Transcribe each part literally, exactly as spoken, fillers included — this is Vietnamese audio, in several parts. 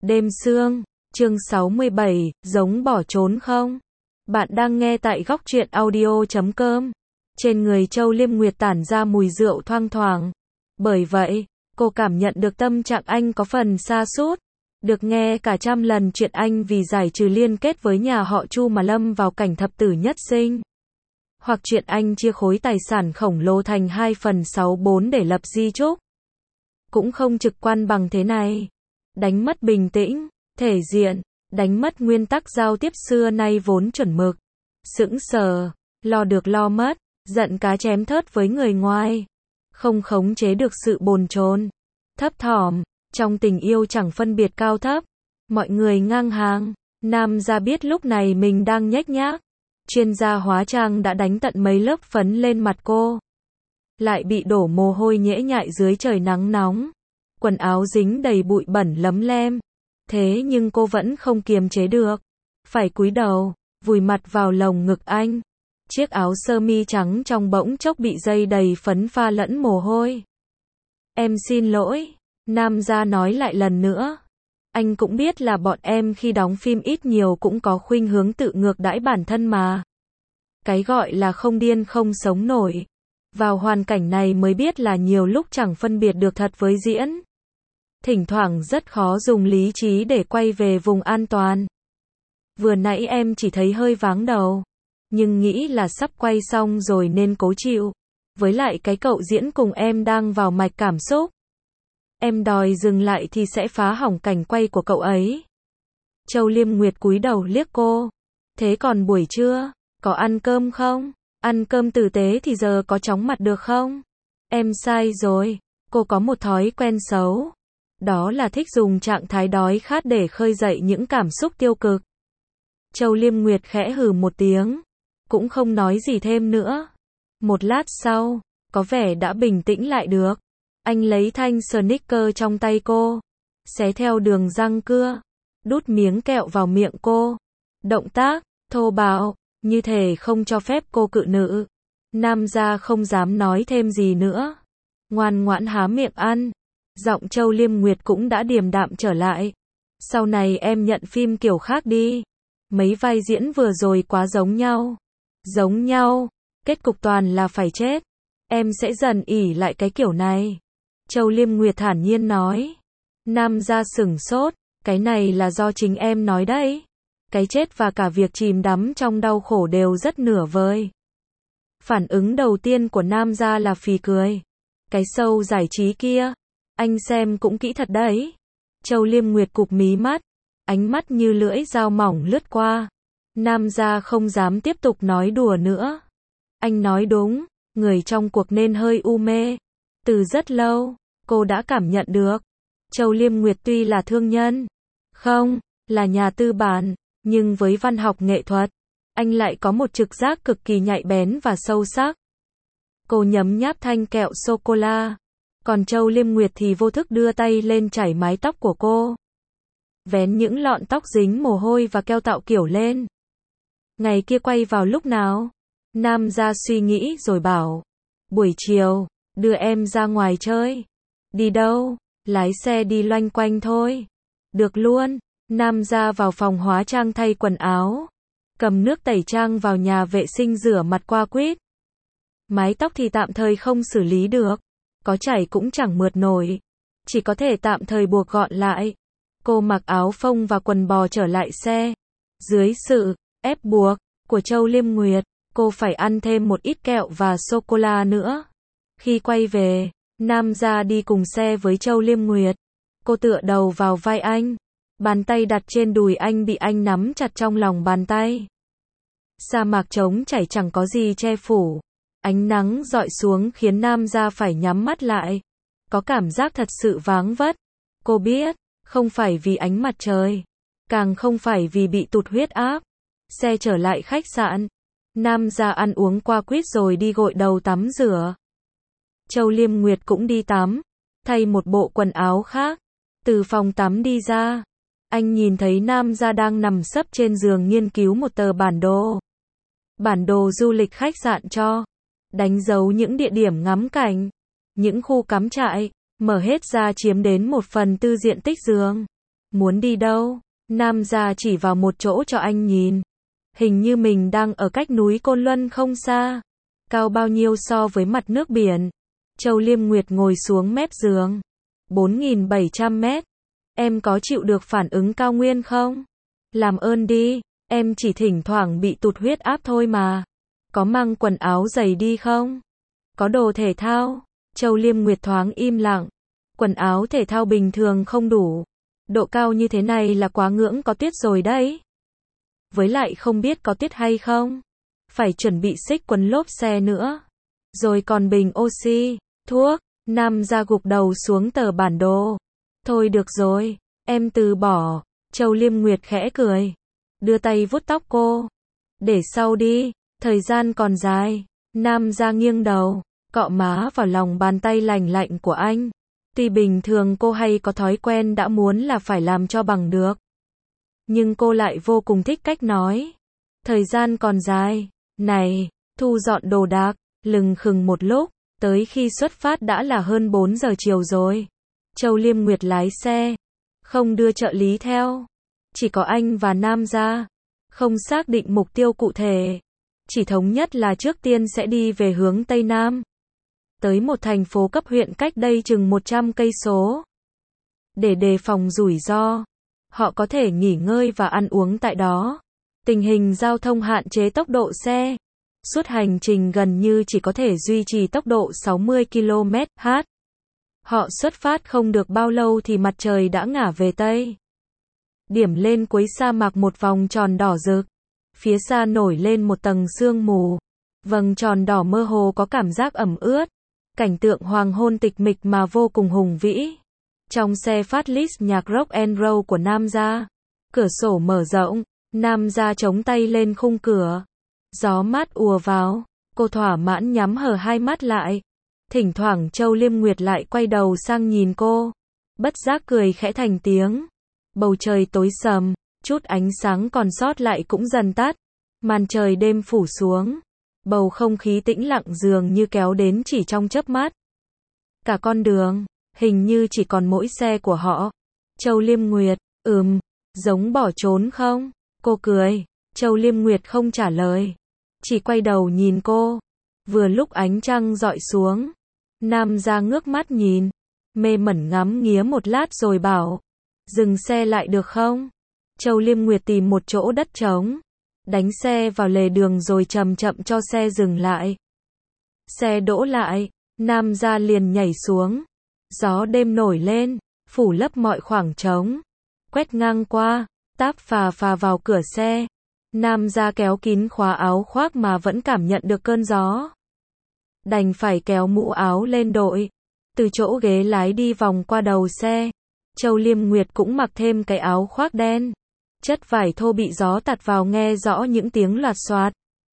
Đêm sương, chương sáu mươi bảy, giống bỏ trốn không? Bạn đang nghe tại góc truyện audio chấm com. Trên người Châu Liêm Nguyệt tản ra mùi rượu thoang thoảng. Bởi vậy, cô cảm nhận được tâm trạng anh có phần sa sút. Được nghe cả trăm lần chuyện anh vì giải trừ liên kết với nhà họ Chu mà lâm vào cảnh thập tử nhất sinh. Hoặc chuyện anh chia khối tài sản khổng lồ thành hai phần sáu bốn để lập di chúc. Cũng không trực quan bằng thế này. Đánh mất bình tĩnh, thể diện, đánh mất nguyên tắc giao tiếp xưa nay vốn chuẩn mực. Sững sờ, lo được lo mất, giận cá chém thớt với người ngoài. Không khống chế được sự bồn chồn, thấp thỏm, trong tình yêu chẳng phân biệt cao thấp. Mọi người ngang hàng, nam gia biết lúc này mình đang nhếch nhác. Chuyên gia hóa trang đã đánh tận mấy lớp phấn lên mặt cô. Lại bị đổ mồ hôi nhễ nhại dưới trời nắng nóng. Quần áo dính đầy bụi bẩn lấm lem. Thế nhưng cô vẫn không kiềm chế được. Phải cúi đầu, vùi mặt vào lồng ngực anh. Chiếc áo sơ mi trắng trong bỗng chốc bị dây đầy phấn pha lẫn mồ hôi. Em xin lỗi, nam gia nói lại lần nữa. Anh cũng biết là bọn em khi đóng phim ít nhiều cũng có khuynh hướng tự ngược đãi bản thân mà. Cái gọi là không điên không sống nổi. Vào hoàn cảnh này mới biết là nhiều lúc chẳng phân biệt được thật với diễn. Thỉnh thoảng rất khó dùng lý trí để quay về vùng an toàn. Vừa nãy em chỉ thấy hơi váng đầu. Nhưng nghĩ là sắp quay xong rồi nên cố chịu. Với lại cái cậu diễn cùng em đang vào mạch cảm xúc. Em đòi dừng lại thì sẽ phá hỏng cảnh quay của cậu ấy. Châu Liêm Nguyệt cúi đầu liếc cô. Thế còn buổi trưa, có ăn cơm không? Ăn cơm tử tế thì giờ có chóng mặt được không? Em sai rồi, cô có một thói quen xấu. Đó là thích dùng trạng thái đói khát để khơi dậy những cảm xúc tiêu cực. Châu Liêm Nguyệt khẽ hừ một tiếng. Cũng không nói gì thêm nữa. Một lát sau, có vẻ đã bình tĩnh lại được. Anh lấy thanh sneaker trong tay cô. Xé theo đường răng cưa. Đút miếng kẹo vào miệng cô. Động tác, thô bạo, như thể không cho phép cô cự nữ. Nam gia không dám nói thêm gì nữa. Ngoan ngoãn há miệng ăn. Giọng Châu Liêm Nguyệt cũng đã điềm đạm trở lại. Sau này em nhận phim kiểu khác đi. Mấy vai diễn vừa rồi quá giống nhau. Giống nhau, kết cục toàn là phải chết. Em sẽ dần ỉ lại cái kiểu này. Châu Liêm Nguyệt thản nhiên nói. Nam gia sửng sốt, cái này là do chính em nói đấy. Cái chết và cả việc chìm đắm trong đau khổ đều rất nửa vời. Phản ứng đầu tiên của Nam gia là phì cười. Cái show giải trí kia, anh xem cũng kỹ thật đấy. Châu Liêm Nguyệt cụp mí mắt, ánh mắt như lưỡi dao mỏng lướt qua. Nam gia không dám tiếp tục nói đùa nữa. Anh nói đúng, người trong cuộc nên hơi u mê. Từ rất lâu, cô đã cảm nhận được. Châu Liêm Nguyệt tuy là thương nhân, không, là nhà tư bản, nhưng với văn học nghệ thuật, anh lại có một trực giác cực kỳ nhạy bén và sâu sắc. Cô nhấm nháp thanh kẹo sô-cô-la, còn Châu Liêm Nguyệt thì vô thức đưa tay lên chải mái tóc của cô. Vén những lọn tóc dính mồ hôi và keo tạo kiểu lên. Ngày kia quay vào lúc nào? Nam gia suy nghĩ rồi bảo. Buổi chiều, đưa em ra ngoài chơi. Đi đâu? Lái xe đi loanh quanh thôi. Được luôn. Nam gia vào phòng hóa trang thay quần áo. Cầm nước tẩy trang vào nhà vệ sinh rửa mặt qua quýt. Mái tóc thì tạm thời không xử lý được. Có chảy cũng chẳng mượt nổi. Chỉ có thể tạm thời buộc gọn lại. Cô mặc áo phông và quần bò trở lại xe. Dưới sự ép buộc của Châu Liêm Nguyệt, cô phải ăn thêm một ít kẹo và sô-cô-la nữa. Khi quay về, Nam gia đi cùng xe với Châu Liêm Nguyệt. Cô tựa đầu vào vai anh. Bàn tay đặt trên đùi anh bị anh nắm chặt trong lòng bàn tay. Sa mạc trống trải chẳng có gì che phủ. Ánh nắng rọi xuống khiến Nam gia phải nhắm mắt lại. Có cảm giác thật sự váng vất. Cô biết, không phải vì ánh mặt trời. Càng không phải vì bị tụt huyết áp. Xe trở lại khách sạn. Nam gia ăn uống qua quýt rồi đi gội đầu tắm rửa. Châu Liêm Nguyệt cũng đi tắm. Thay một bộ quần áo khác. Từ phòng tắm đi ra. Anh nhìn thấy Nam gia đang nằm sấp trên giường nghiên cứu một tờ bản đồ. Bản đồ du lịch khách sạn cho. Đánh dấu những địa điểm ngắm cảnh. Những khu cắm trại. Mở hết ra chiếm đến một phần tư diện tích giường. Muốn đi đâu? Nam gia chỉ vào một chỗ cho anh nhìn. Hình như mình đang ở cách núi Côn Luân không xa. Cao bao nhiêu so với mặt nước biển? Châu Liêm Nguyệt ngồi xuống mép giường. bốn nghìn bảy trăm mét. Em có chịu được phản ứng cao nguyên không? Làm ơn đi, em chỉ thỉnh thoảng bị tụt huyết áp thôi mà. Có mang quần áo dày đi không? Có đồ thể thao? Châu Liêm Nguyệt thoáng im lặng. Quần áo thể thao bình thường không đủ. Độ cao như thế này là quá ngưỡng có tuyết rồi đấy. Với lại không biết có tuyết hay không. Phải chuẩn bị xích quần lốp xe nữa. Rồi còn bình oxy, thuốc. Nam gia gục đầu xuống tờ bản đồ. Thôi được rồi, em từ bỏ. Châu Liêm Nguyệt khẽ cười. Đưa tay vuốt tóc cô. Để sau đi, thời gian còn dài. Nam gia nghiêng đầu, cọ má vào lòng bàn tay lành lạnh của anh. Tuy bình thường cô hay có thói quen đã muốn là phải làm cho bằng được. Nhưng cô lại vô cùng thích cách nói. Thời gian còn dài. Này, thu dọn đồ đạc, lừng khừng một lúc. Tới khi xuất phát đã là hơn bốn giờ chiều rồi. Châu Liêm Nguyệt lái xe. Không đưa trợ lý theo. Chỉ có anh và Nam gia. Không xác định mục tiêu cụ thể. Chỉ thống nhất là trước tiên sẽ đi về hướng Tây Nam. Tới một thành phố cấp huyện cách đây chừng một trăm cây số. Để đề phòng rủi ro. Họ có thể nghỉ ngơi và ăn uống tại đó. Tình hình giao thông hạn chế tốc độ xe. Suốt hành trình gần như chỉ có thể duy trì tốc độ sáu mươi ki lô mét trên giờ. Họ xuất phát không được bao lâu thì mặt trời đã ngả về Tây. Điểm lên cuối sa mạc một vòng tròn đỏ rực. Phía xa nổi lên một tầng sương mù. Vầng tròn đỏ mơ hồ có cảm giác ẩm ướt. Cảnh tượng hoàng hôn tịch mịch mà vô cùng hùng vĩ. Trong xe phát list nhạc rock and roll của Nam gia. Cửa sổ mở rộng. Nam gia chống tay lên khung cửa. Gió mát ùa vào. Cô thỏa mãn nhắm hờ hai mắt lại. Thỉnh thoảng Châu Liêm Nguyệt lại quay đầu sang nhìn cô. Bất giác cười khẽ thành tiếng. Bầu trời tối sầm. Chút ánh sáng còn sót lại cũng dần tắt. Màn trời đêm phủ xuống. Bầu không khí tĩnh lặng dường như kéo đến chỉ trong chớp mắt. Cả con đường, hình như chỉ còn mỗi xe của họ. Châu Liêm Nguyệt, ừm, giống bỏ trốn không? Cô cười. Châu Liêm Nguyệt không trả lời. Chỉ quay đầu nhìn cô. Vừa lúc ánh trăng dọi xuống. Nam gia ngước mắt nhìn. Mê mẩn ngắm nghía một lát rồi bảo. Dừng xe lại được không? Châu Liêm Nguyệt tìm một chỗ đất trống. Đánh xe vào lề đường rồi chậm chậm cho xe dừng lại. Xe đỗ lại. Nam gia liền nhảy xuống. Gió đêm nổi lên. Phủ lấp mọi khoảng trống. Quét ngang qua. Táp phà phà vào cửa xe. Nam gia kéo kín khóa áo khoác mà vẫn cảm nhận được cơn gió. Đành phải kéo mũ áo lên đội. Từ chỗ ghế lái đi vòng qua đầu xe. Châu Liêm Nguyệt cũng mặc thêm cái áo khoác đen. Chất vải thô bị gió tạt vào nghe rõ những tiếng loạt xoạt.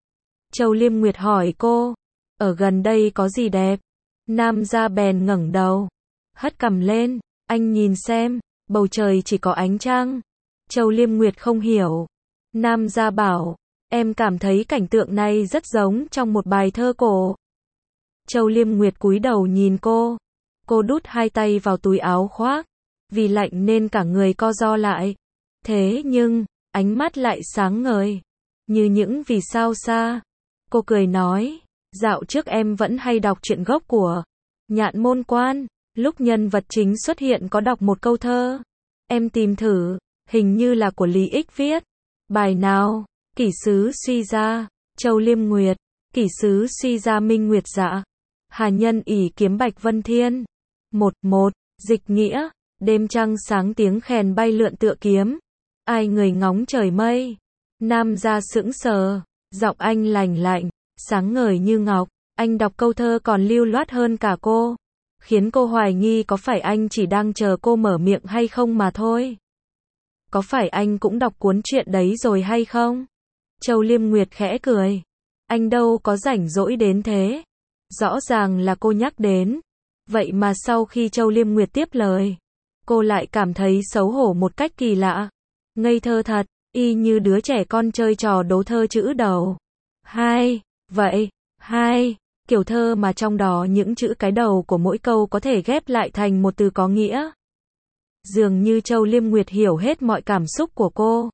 Châu Liêm Nguyệt hỏi cô. Ở gần đây có gì đẹp? Nam gia bèn ngẩng đầu. Hất cằm lên. Anh nhìn xem. Bầu trời chỉ có ánh trăng. Châu Liêm Nguyệt không hiểu. Nam gia bảo. Em cảm thấy cảnh tượng này rất giống trong một bài thơ cổ. Châu Liêm Nguyệt cúi đầu nhìn cô. Cô đút hai tay vào túi áo khoác. Vì lạnh nên cả người co ro lại. Thế nhưng, ánh mắt lại sáng ngời. Như những vì sao xa. Cô cười nói. Dạo trước em vẫn hay đọc truyện gốc của Nhạn Môn Quan. Lúc nhân vật chính xuất hiện có đọc một câu thơ. Em tìm thử. Hình như là của Lý Ích viết. Bài nào? Kỷ sứ suy ra. Châu Liêm Nguyệt. Kỷ sứ suy ra minh nguyệt dạ. Hà nhân ỷ kiếm bạch vân thiên. Một một. Dịch nghĩa. Đêm trăng sáng tiếng khèn bay lượn tựa kiếm. Ai người ngóng trời mây. Nam gia sững sờ. Giọng anh lành lạnh. Sáng ngời như ngọc. Anh đọc câu thơ còn lưu loát hơn cả cô. Khiến cô hoài nghi có phải anh chỉ đang chờ cô mở miệng hay không mà thôi. Có phải anh cũng đọc cuốn truyện đấy rồi hay không? Châu Liêm Nguyệt khẽ cười. Anh đâu có rảnh rỗi đến thế. Rõ ràng là cô nhắc đến. Vậy mà sau khi Châu Liêm Nguyệt tiếp lời, cô lại cảm thấy xấu hổ một cách kỳ lạ. Ngây thơ thật, y như đứa trẻ con chơi trò đố thơ chữ đầu. Hai, vậy, hai, kiểu thơ mà trong đó những chữ cái đầu của mỗi câu có thể ghép lại thành một từ có nghĩa. Dường như Châu Liêm Nguyệt hiểu hết mọi cảm xúc của cô.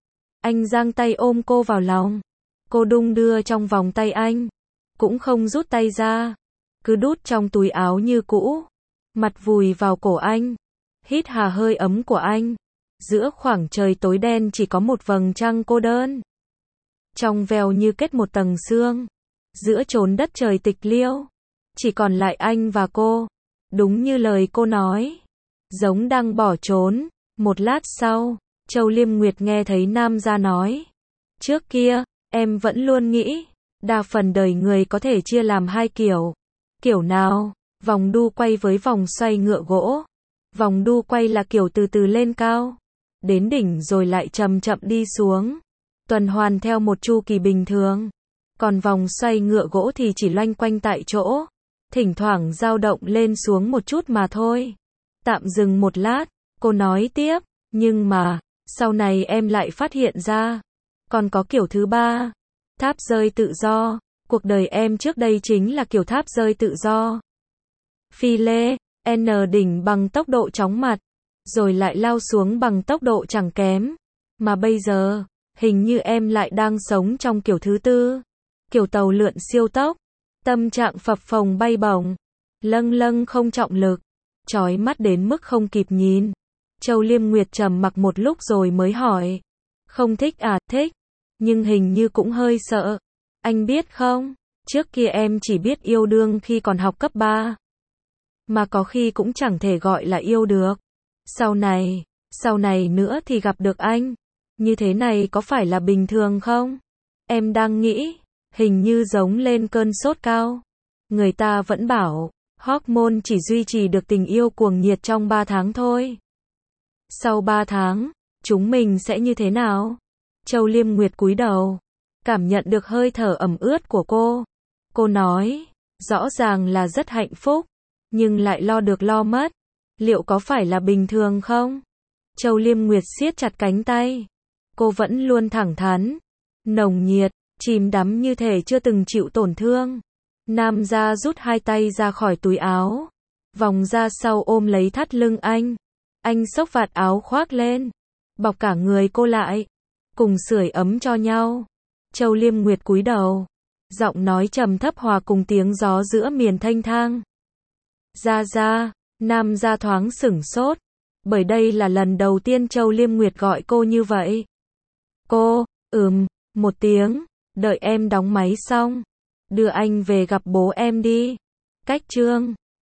Anh giang tay ôm cô vào lòng. Cô đung đưa trong vòng tay anh. Cũng không rút tay ra. Cứ đút trong túi áo như cũ. Mặt vùi vào cổ anh. Hít hà hơi ấm của anh. Giữa khoảng trời tối đen chỉ có một vầng trăng cô đơn. Trong veo như kết một tầng sương. Giữa chốn đất trời tịch liêu. Chỉ còn lại anh và cô. Đúng như lời cô nói. Giống đang bỏ trốn. Một lát sau, Châu Liêm Nguyệt nghe thấy nam gia nói. Trước kia, em vẫn luôn nghĩ, đa phần đời người có thể chia làm hai kiểu. Kiểu nào? Vòng đu quay với vòng xoay ngựa gỗ. Vòng đu quay là kiểu từ từ lên cao. Đến đỉnh rồi lại chậm chậm đi xuống. Tuần hoàn theo một chu kỳ bình thường. Còn vòng xoay ngựa gỗ thì chỉ loanh quanh tại chỗ. Thỉnh thoảng dao động lên xuống một chút mà thôi. Tạm dừng một lát, cô nói tiếp, nhưng mà, sau này em lại phát hiện ra, còn có kiểu thứ ba, tháp rơi tự do, cuộc đời em trước đây chính là kiểu tháp rơi tự do. Phi lê, N đỉnh bằng tốc độ chóng mặt, rồi lại lao xuống bằng tốc độ chẳng kém, mà bây giờ, hình như em lại đang sống trong kiểu thứ tư, kiểu tàu lượn siêu tốc, tâm trạng phập phồng bay bổng, lâng lâng không trọng lực. Chói mắt đến mức không kịp nhìn. Châu Liêm Nguyệt trầm mặc một lúc rồi mới hỏi. Không thích à? Thích. Nhưng hình như cũng hơi sợ. Anh biết không? Trước kia em chỉ biết yêu đương khi còn học cấp ba. Mà có khi cũng chẳng thể gọi là yêu được. Sau này, sau này nữa thì gặp được anh. Như thế này có phải là bình thường không? Em đang nghĩ, hình như giống lên cơn sốt cao. Người ta vẫn bảo, hormone chỉ duy trì được tình yêu cuồng nhiệt trong ba tháng thôi. Sau ba tháng, chúng mình sẽ như thế nào? Châu Liêm Nguyệt cúi đầu, cảm nhận được hơi thở ẩm ướt của cô. Cô nói, rõ ràng là rất hạnh phúc, nhưng lại lo được lo mất. Liệu có phải là bình thường không? Châu Liêm Nguyệt siết chặt cánh tay. Cô vẫn luôn thẳng thắn, nồng nhiệt, chìm đắm như thể chưa từng chịu tổn thương. Nam gia rút hai tay ra khỏi túi áo, vòng ra sau ôm lấy thắt lưng anh. Anh xốc vạt áo khoác lên, bọc cả người cô lại, cùng sưởi ấm cho nhau. Châu Liêm Nguyệt cúi đầu, giọng nói trầm thấp hòa cùng tiếng gió giữa miền thênh thang. Gia gia, Nam gia thoáng sửng sốt, bởi đây là lần đầu tiên Châu Liêm Nguyệt gọi cô như vậy. Cô, ừm, một tiếng, đợi em đóng máy xong. Đưa anh về gặp bố em đi. Cách chương